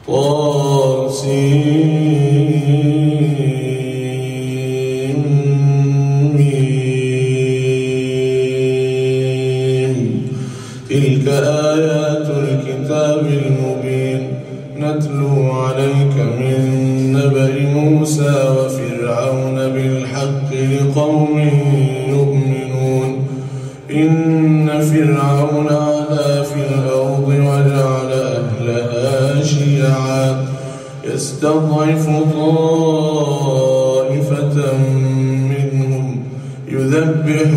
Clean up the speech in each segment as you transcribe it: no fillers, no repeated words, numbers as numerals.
تلك آيات الكتاب المبين نتلو عليك من نبأ موسى وفرعون بالحق لقوم يؤمنون إن فرعون علا في الأرض وجعل أهلها شيعا يستضعف طائفة منهم يذبح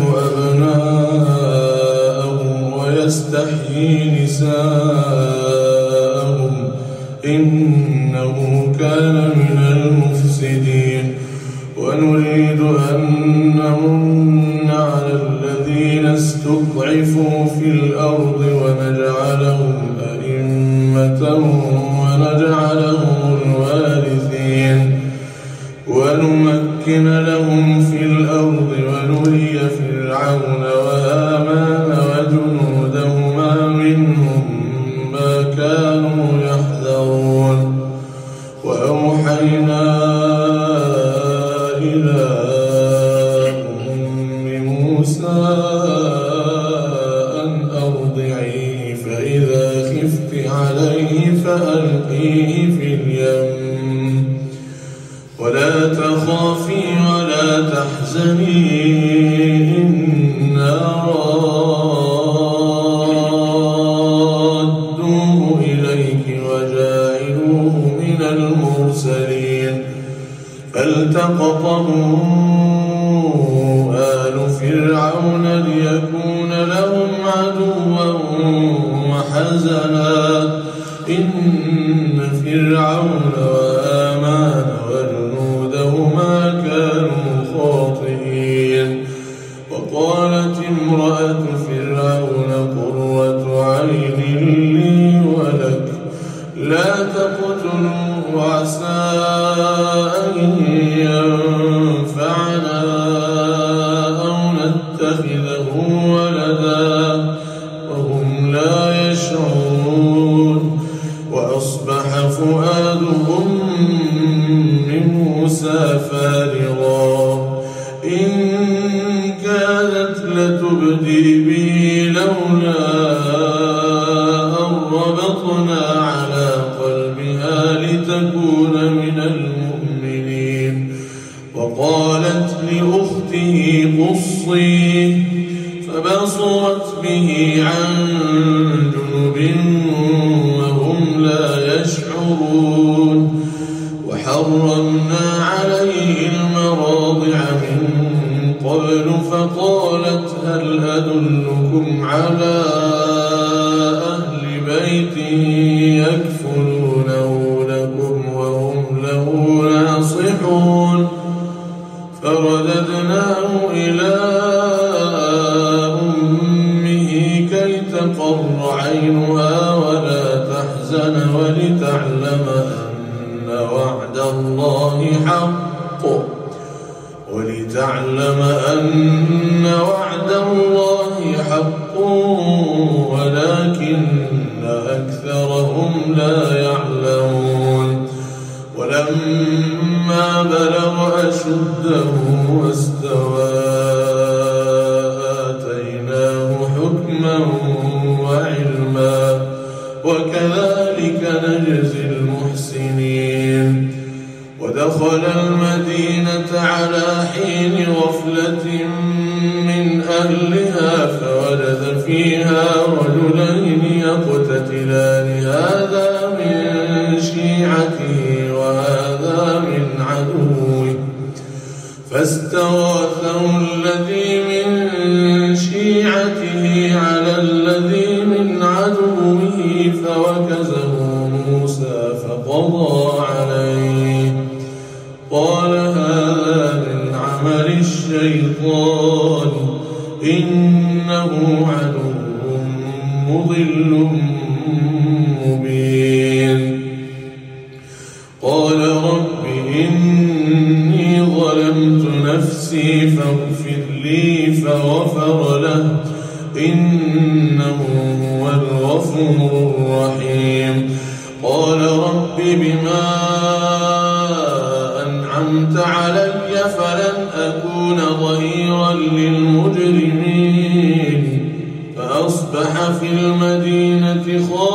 أبناءهم ويستحيي نساءهم إنه كان من المفسدين ونريد أن نمن على الذين استضعفوا في الأرض ونجعلهم أئمة ونجعلهم الوارثين ونمكن لهم في الأرض ونري فرعون وهامان وجنودهما منهم ما كانوا يحذرون وأوحينا إلى أم موسى أن أرضعيه فإذا خفت عليه فألقيه في اليم ولا تخافي ولا تحزني إنا رادوه إليك وجاعلوه من المرسلين فالتقطه آل فرعون ليكون لهم عدوا وحزنا إن فرعون وهامان وجنودهما كانوا خاطئين وقالت امرأة فرعون قرة عين لي ولك لا تقتلوه عسى أن ينفعنا أو نتخذه ولدا وهم لا يشعرون وأصبح فؤاد أم موسى فارغا إن كادت لتبدي به لولا أن ربطنا على قلبها لتكون من المؤمنين وقالت لأخته قصيه فبصرت به عن جنب وهم لا يشعرون وحرمنا عليه المراضع من قبل فقالت هل أدلكم على أهل بيت يكفلونه لكم وهم له ناصحون فرددناه إلى أمه كي تقر عينها ولا تحزن ولتعلم أن وعد الله حق ولكن أكثرهم لا يعلمون ولما بلغ أشده واستوى آتيناه حكما وعلما وكذلك نجزي المحسنين ودخل المدينة على حين غفلة من أهلها فوجد فيها رجلين يقتتلان هذا من شيعته وهذا من عدوه فاستغاثه الذي من شيعته على الذي من عدوه فوكزه موسى فقضى عليه قال هذا من عمل الشيطان إنه عدو مضل مبين قال رب إني ظلمت نفسي فاغفر لي فغفر له إنه هو الغفور الرحيم قال رب بما أنعمت علي فلن أكون ظهيرا للمجرمين فأصبح في المدينة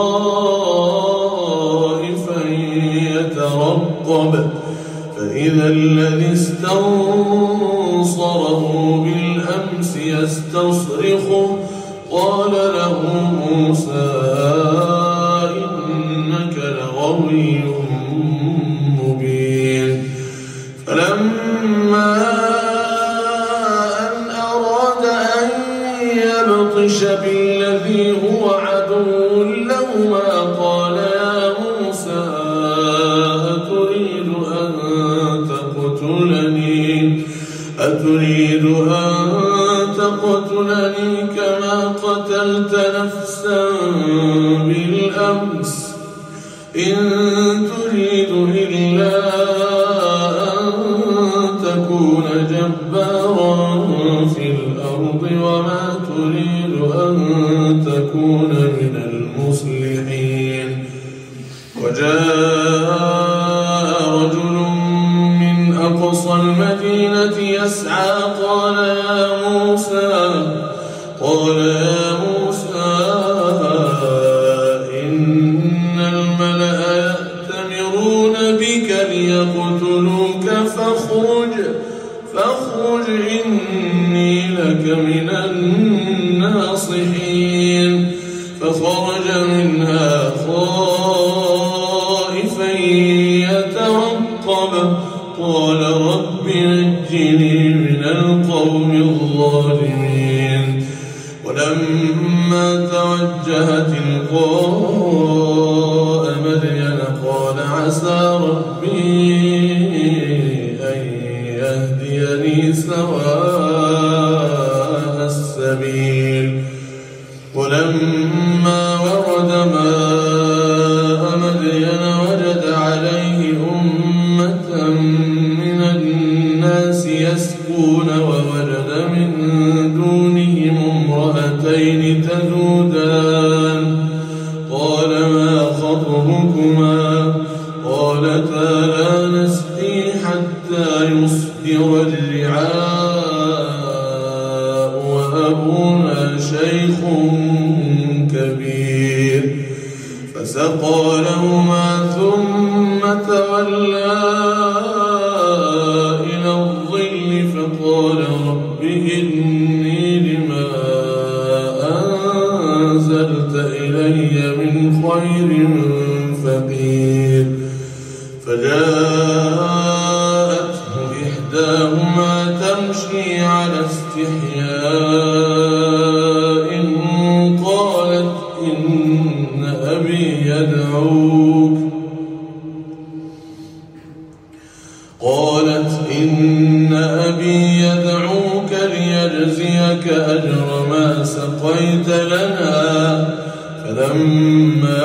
خائفا يترقب فإذا الذي استنصره بالأمس يستصرخه قال له موسى إنك لغوي مبين فلما أن أراد أن يبطش بالذي هو عدو لهما قال يا موسى أتريد أن تقتلني كما قتلت نفسا بالأمس إن تريد إلا أن تكون جبارا في الأرض وما تريد أن تكون من المصلحين وجاء رجل من أقصى المدينة يسعى قال يا موسى إن الملأ يأتمرون بك ليقتلوك فاخرج إني لك من الناصحين فخرج منها خائفا يترقب قال رب نجني من القوم الظالمين ولما توجه تلقاء مدين قال عسى ربي أن يهديني سواء السبيل ولما ورد ماء مدين وجد عليه أمة من الناس يسقون ووجد من دونهم امرأتين تذودان قال ما خطبكما قالتا لا نسقي حتى يصدر الرعاء وأبونا شيخ كبير فسقى لهما ثم تولى إلى الظل فقال رب إني لما أنزلت إلي من خير فقير فجاءته إحداهما تمشي على استحياء قالت إن أبي يدعوك ليجزيك أجر ما سقيت لنا فلما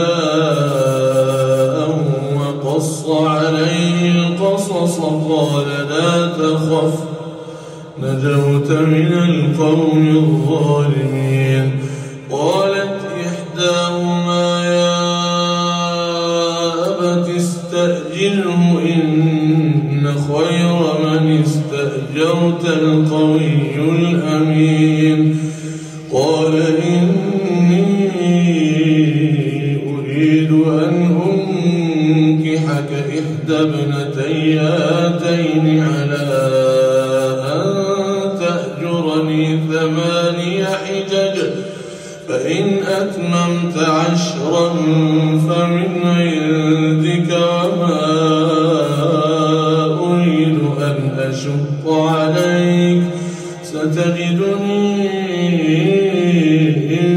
جاءه وقص عليه القصص قال لا تخف نجوت من القوم الظالمين قالت إحداهما يا أبت استأجره إن خير من استأجرت القوي الأمين قال إني أريد أن أنكحك إحدى ابنتي هاتين على أن تأجرني 8 حجج فإن أتممت 10 فمن عندك وما أريد أن أشق عليك ستجدني إن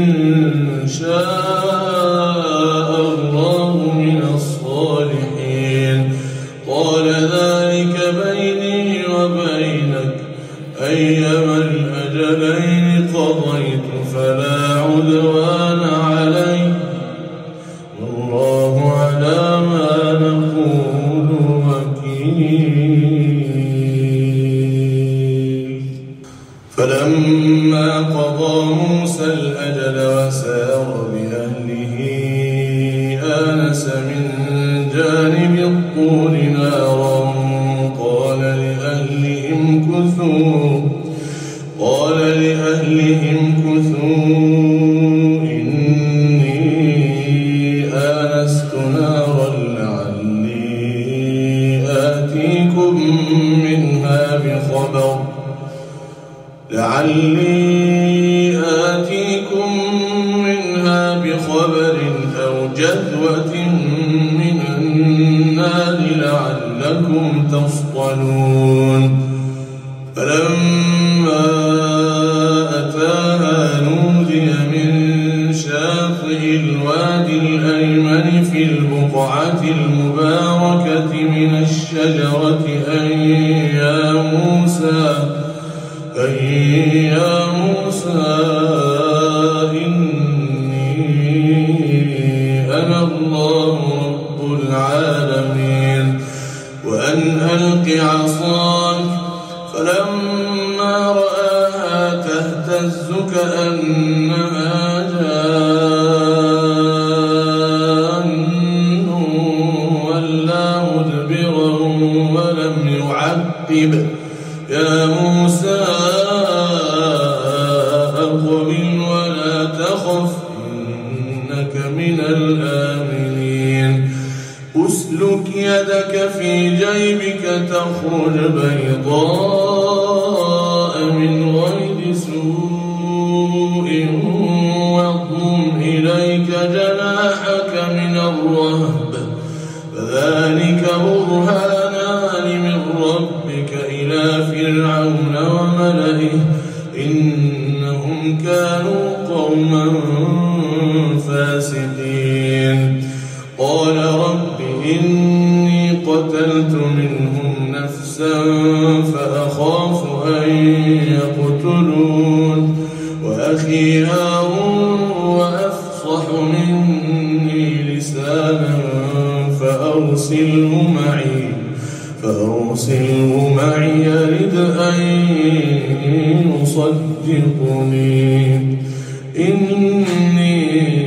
شاء الله من الصالحين قال ذلك بيني وبينك أيما الأجلين قضيت فلا عدوان علي جانب الطور نارا قال لأهلهم كثوا إني آنست نارا لعلي آتيكم منها بخبر أو جذوة من النار لعلكم تصطلون فلما أتاها نودي من شاطئ الوادي الأيمن في البقعة المباركة من الشجرة أن يا موسى إني أنا الله رب العالمين وأن ألق عصاك فلما رآها تهتز كأنها جان ولا مدبرا ولم يعقب يا موسى أقبل ولا تخف إنك من الآمنين أسلك يدك في جيبك تخرج بيضاء من غير سوء واضمم إليك جناحك من الرهب فذلك برهانان من ربك إلى فرعون وملئه إنهم كانوا قوما فاسقين قال رب إني قتلت منهم نفسا فأخاف أن يقتلون وأخي هارون وأفصح مني لسانا فأرسله معي يرد أن يصدقني إني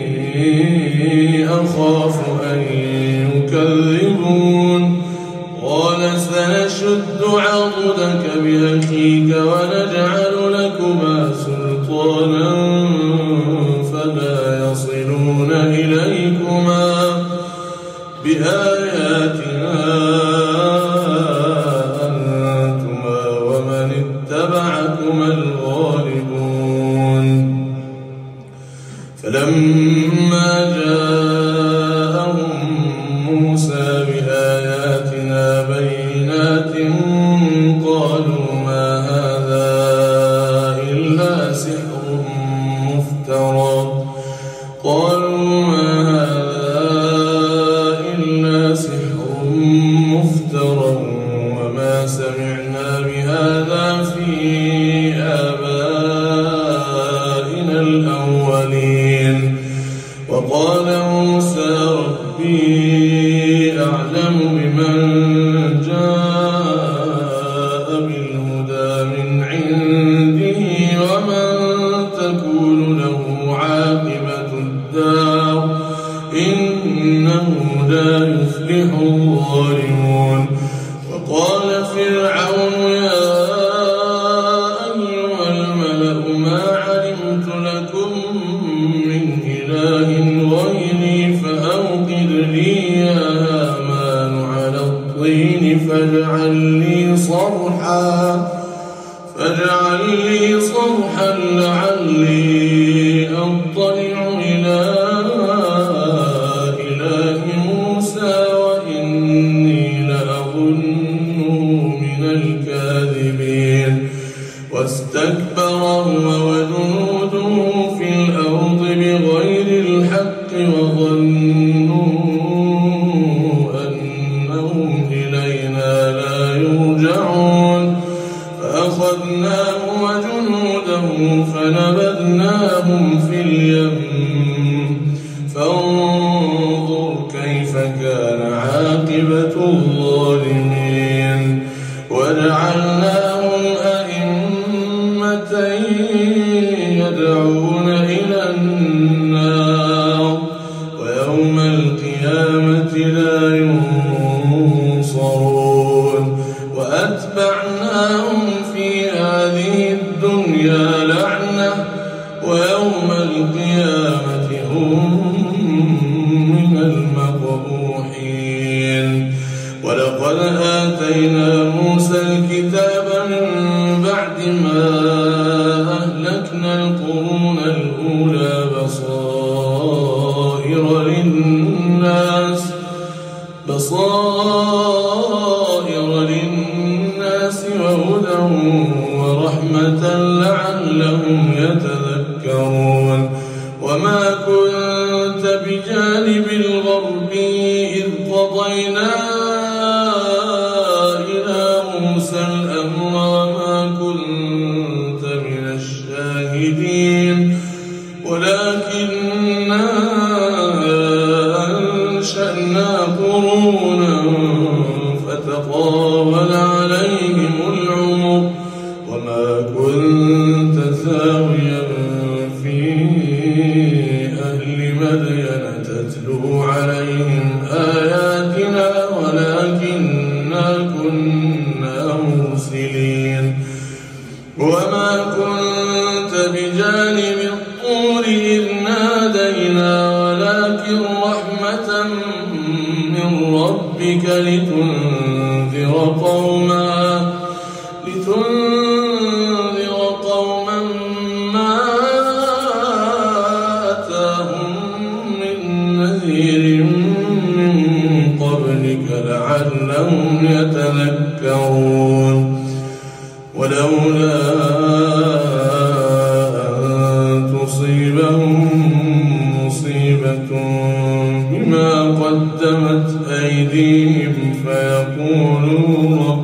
أخاف أن يكذبون قال سنشد عضدك بأخيك ونجعل لكما سلطانا فلا يصلون إليكما بآياتنا أنتما ومن اتبعكما الغالبون فلما جاءهم موسى بآياتنا بينات قالوا ما هذا إلا سحر مفترى وما سمعنا بهذا في آبائنا الأولين وقال موسى ربي أعلم بمن جاء بالهدى من عنده ومن تكون له عاقبة الدار إنه لا يفلح الظالمون وقال فرعون يا أيها الملأ ما علمت لكم من إله غيري فأوقد لي يا هامان على الطين فاجعل لي صرحا لعلي أطلع إلى إله موسى وإني لأظنه من الكاذبين واستكبر هو وجنوده في الأرض بغير الحق وظنوا أنهم إلينا لا يرجعون فأخذناه وجنوده فنبذناهم في اليم فانظر كيف كان عاقبة الظالمين وجعلناهم أئمة يدعون إلى النار ويوم القيامة لا لا ينصرون وأتبعناهم في هذه الدنيا لعنة ويوم القيامة هم من المقبوحين. ولقد آتينا موسى الكتاب من بعد ما أهلكنا القرون الأولى بصائر للناس وهدى ورحمة لعلهم يتذكرون. وما كنت بجانب الغرب إذ قضينا إلى موسى الأمر وما كنت من الشاهدين ولكننا أنشأنا قرونا فتطاول عليهم العمر وما كنت ثاويا في أهل مدين تتلو عليهم آياتنا ولكننا كنا مرسلين. وما كنت بجانب الطور إذ نادينا ولكن رحمة من ربك لتنذر قوما ما أتاهم من نذير من قبلك لعلهم يتذكرون. ولولا أن تصيبهم مصيبة بما قدمت أيديهم فيقولوا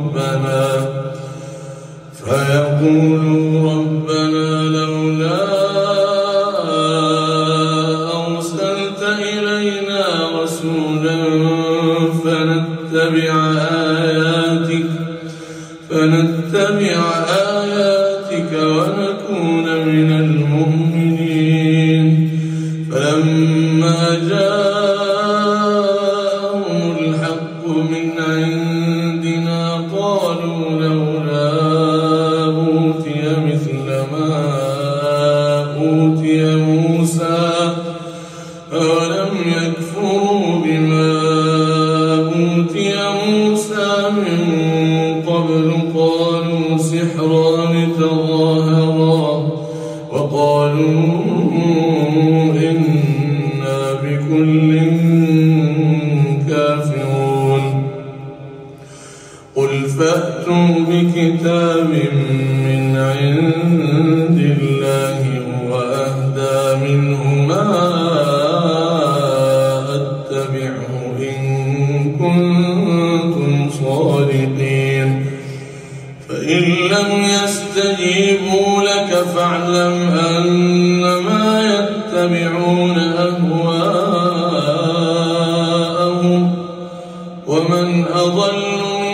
ربنا لولا أرسلت إلينا رسولا فنتبع آياتك ونكون من المؤمنين. فلما جاءهم الحق من عندنا قالوا لولا أوتي مثل ما أوتي موسى أولم يكفروا بما أوتي موسى من قبل قالوا سحران تظاهرا وقالوا إنا بكل كافرون. قل فأتوا بكتاب من عند الله هو أهدى منهما أتبعه إن كنتم صادقين. فإن لم يستجيبوا لك فاعلم أنما يتبعون أهواءهم ومن أضل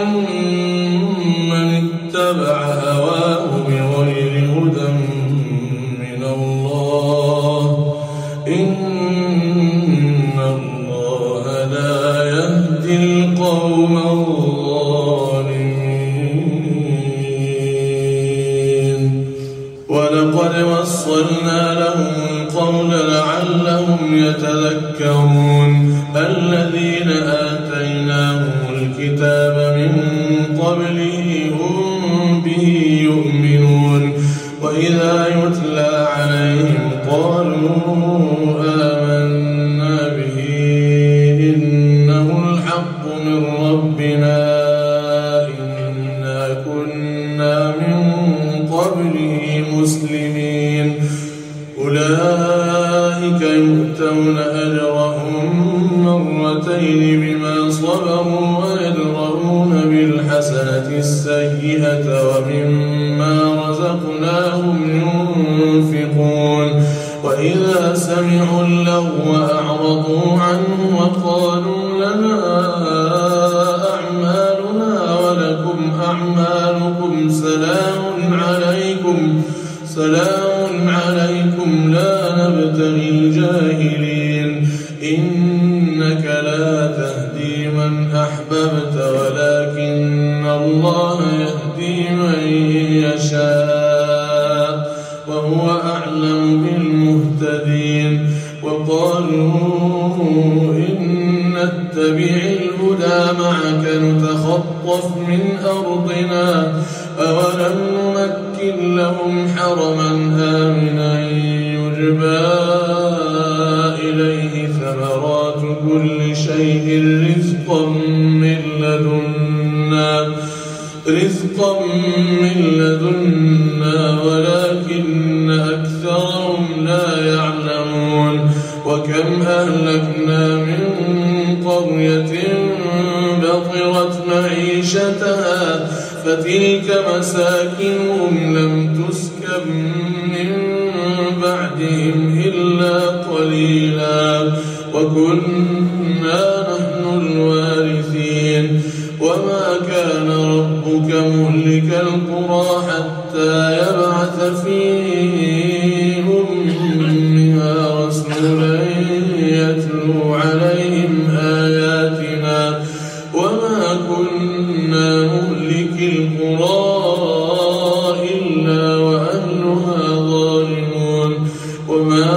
ممن اتبع هواه بغير هدى من الله إن الله لا يهدي القوم الظالمين. ولقد وصلنا لهم القول لعلهم يتذكرون. الذين آتيناهم الكتاب من قبله هم به يؤمنون وإذا يتلى عليهم قالوا آمنا به إنه الحق من ربنا إنا كنا من قبله مسلمين. أولئك يؤتون أجرهم مرتين بما صبروا ويدرؤون بالحسنة السيئة ومما رزقناهم ينفقون. وإذا سمعوا اللغو أعرضوا عنه وقالوا لنا أعمالنا ولكم أعمالكم سلام عليكم لا نبتغي الجاهلين. إنك لا تهدي من أحببت ولكن الله يهدي من يشاء وهو أعلم بالمهتدين. وقالوا إن نتبع الهدى معك نتخطف من أرضنا أولم نمكن لهم حرما آمنا يجبى إليه ثمرات كل شيء رزقا من لدنا ولكن أكثرهم لا يعلمون. وكم أهلكنا من قرية بطرت معيشتها فتلك مساكنهم لم تسكن من بعدهم إلا قليلا وكنا نحن الوارثين. وما كان ربك مهلك القرى حتى يبعث في أمها رسولا يتلو عليهم آياتنا وما كنا مهلك القرى إلا وأهلها ظالمون. وما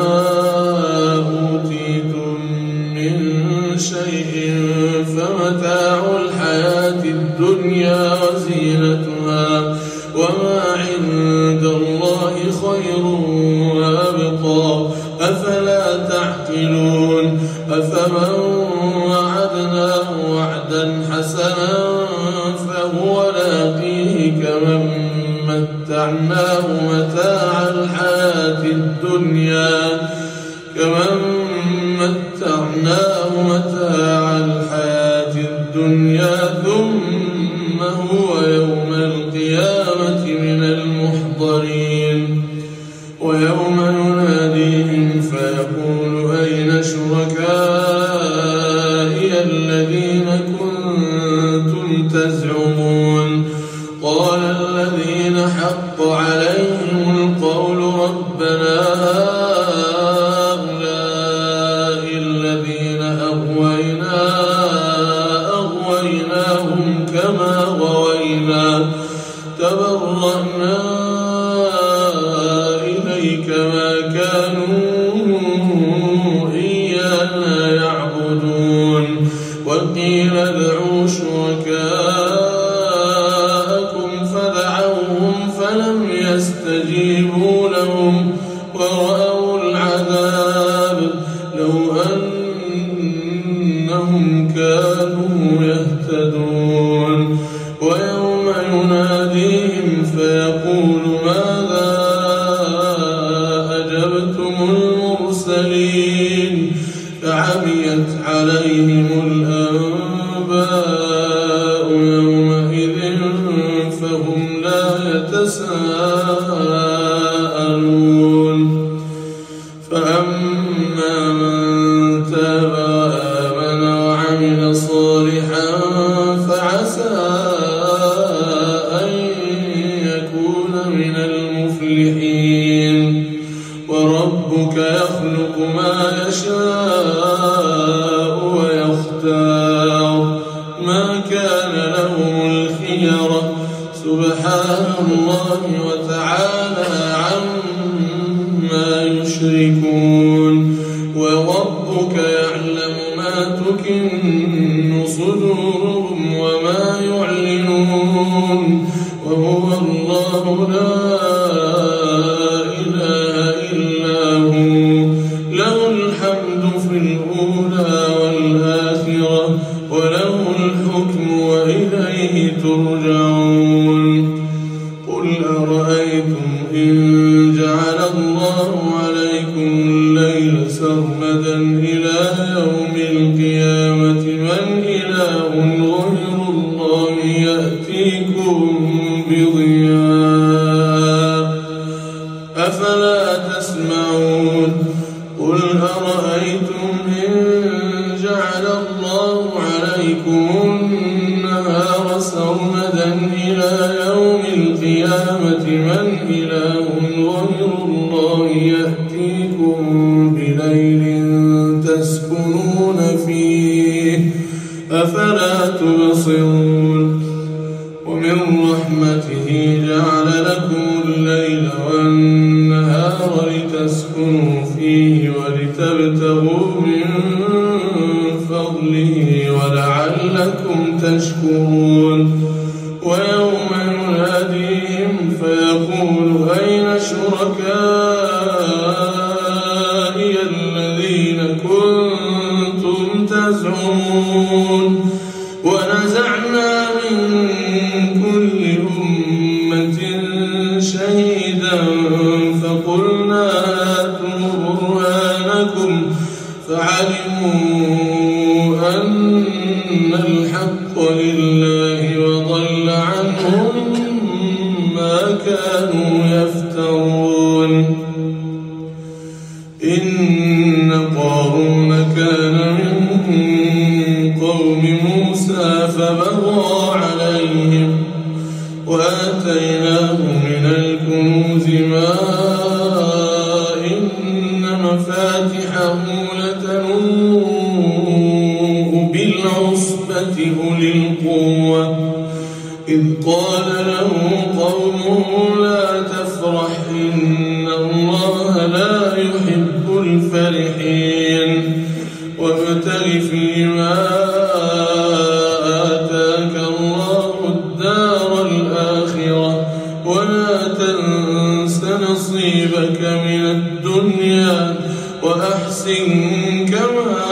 أوتيتم من شيء فمتاع الحياة الدنيا وزينتها وما عند الله خير وأبقى أفلا تعقلون. أفمن وعدناه وعدا حسنا فهو لاقيه كمن متعناه متاع الحياة الدنيا ثم هو يوم القيامة من المحضرين. ويوم يناديهم فيقول أين شركائي الذين كنتم تزعمون قال الذين حق عليهم القول ربنا هؤلاء الذين أغويناهم كما غوينا تبرأنا إليك ما كانوا إيانا يعبدون. وقيل ادعوا شركاءكم فدعوهم فلم يستجيبوا لهم ورأوا العذاب لو أنهم كانوا يهتدون. ويوم يناديهم فيقول ماذا أجبتم المرسلين فعميت عليهم الأنباء يومئذ فهم لا يتساءلون. فأما من تاب وآمن وعمل صالحا فعسى أن يكون من المفلحين. وربك يخلق ما يشاء ويختار ما كان لهم الخيرة سبحان الله وتعالى عما يشركون. وربك يعلم ما تكن صدورهم وما يعلنون وهو الله لا إله إلا هو له الحمد في الأولى والآخرة وله الحكم وإليه ترجعون. قل أرأيتم إن جعل الله عليكم الليل سرمدا إلى يوم القيامة من إله غير الله يأتيكم بضياء أفلا تسمعون. قل أرأيتم إن جعل الله عليكم النهار سرمدا إلى يوم القيامة من إله غير الله يأتيكم بليل تسكنون فيه أفلا أفلا تبصرون ومن رحمته جعل لكم الليل والنهار لتسكنوا فيه ولتبتغوا من فضله ولعلكم تشكرون ويوم يناديهم فيقول أين شركائي الذين كنتم تزعمون ونزعنا من كل أمة شهيدا فقلنا هاتوا برهانكم فعلموا أن الحق لله وضل عنهم ما كانوا يفترون إن قارون كان من قوم موسى فبغى عليهم وآتيناه من الكنوز ما إن مفاتحه لتنوء بالعصبة أولي القوة إذ قال له قومه لا تفرح إن الله لا يحب الفرحين وابتغ فيما آتاك الله الدار الآخرة ولا تنس نصيبك من الدنيا وأحسن كما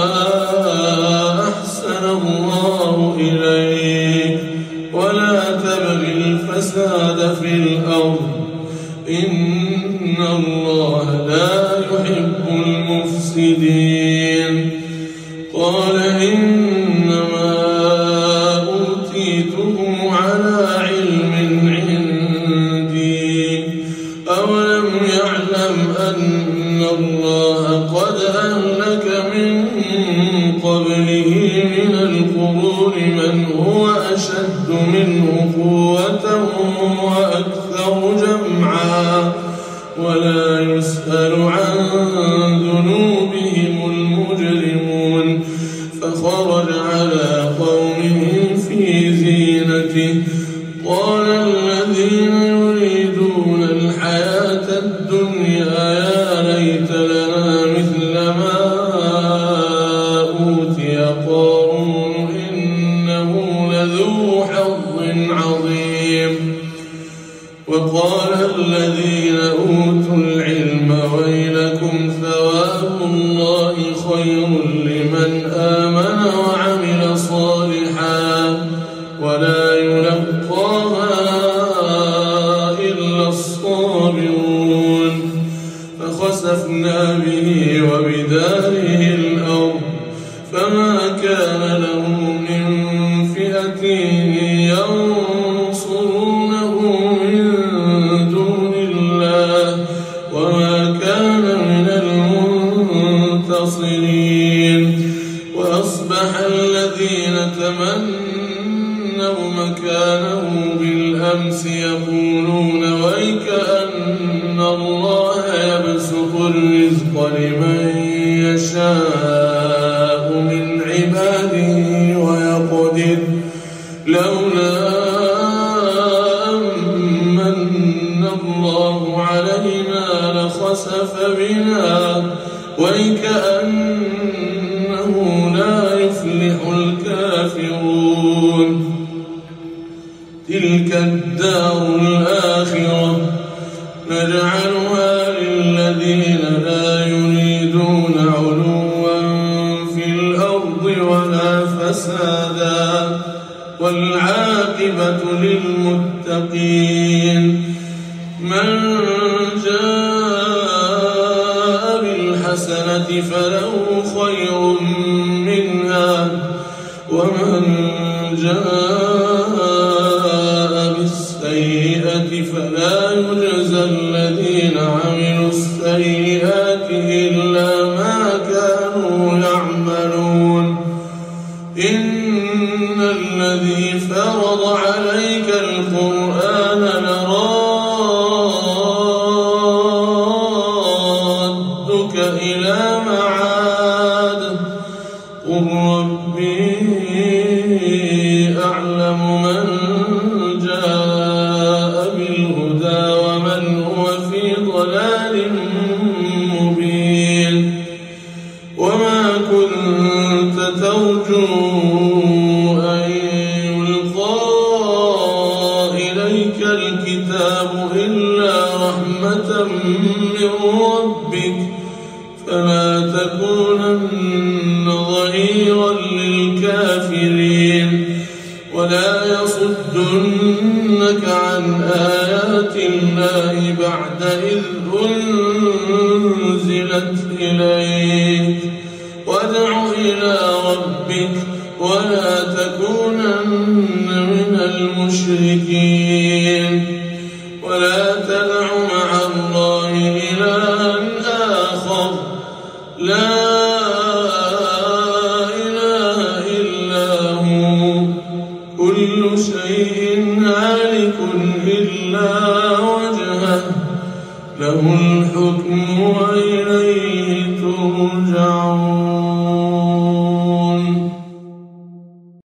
أحسن الله إليك ولا تبغ الفساد في الأرض إن الله لا يحب المفسدين قال إنما أوتيته على علم عندي أولم يعلم أن الله قد أهلك من قبله من القرون من هو أشد منه قوة وأكثر جمعا ولا يسأل عن ذنوبهم المجرمون فخرج على قومه في زينته قال الذين يريدون الحياة الدنيا يا ليت لنا مثل ما أوتي قارون إنه لذو حظ عظيم وقال الذين أوتوا العلم ويلكم ثواب الله خير لمن آمن وعمل صالحا ولا يلقاها إلا الصابرون فخسفنا به وبداره الأرض فما كان له من فئة ينصرونه من دون الله وما كان من المنتصرين وأصبح الذين تمنوا مكانه بالأمس يقولون ويكأن الله يبسط الرزق لمن يشاء من عباده ويقدر لولا أمن الله علينا لخسف بنا ويكأنه لا يفلح الكافرون تلك الدار الآخرة نجعلها للذين لا يريدون علوا في الأرض ولا فسادا والعاقبة للمتقين من جاء بالحسنة فله خير منها ومن جاء بالسيئة فلا يجزى الذين عملوا السيئات إلا ما كانوا يعملون إن الذي فرض عليك القرآن لرادك إلى معاد قل ربي الشاكرين ولا يصدنك عن آيات الله بعد إذ أنزلت إليك وادع إلى ربك ولا تكونن من المشركين ولا تدع مع الله إلها آخر لا إله إلا هو كل شيء هالك إلا وجهه له الحكم وإليه ترجعون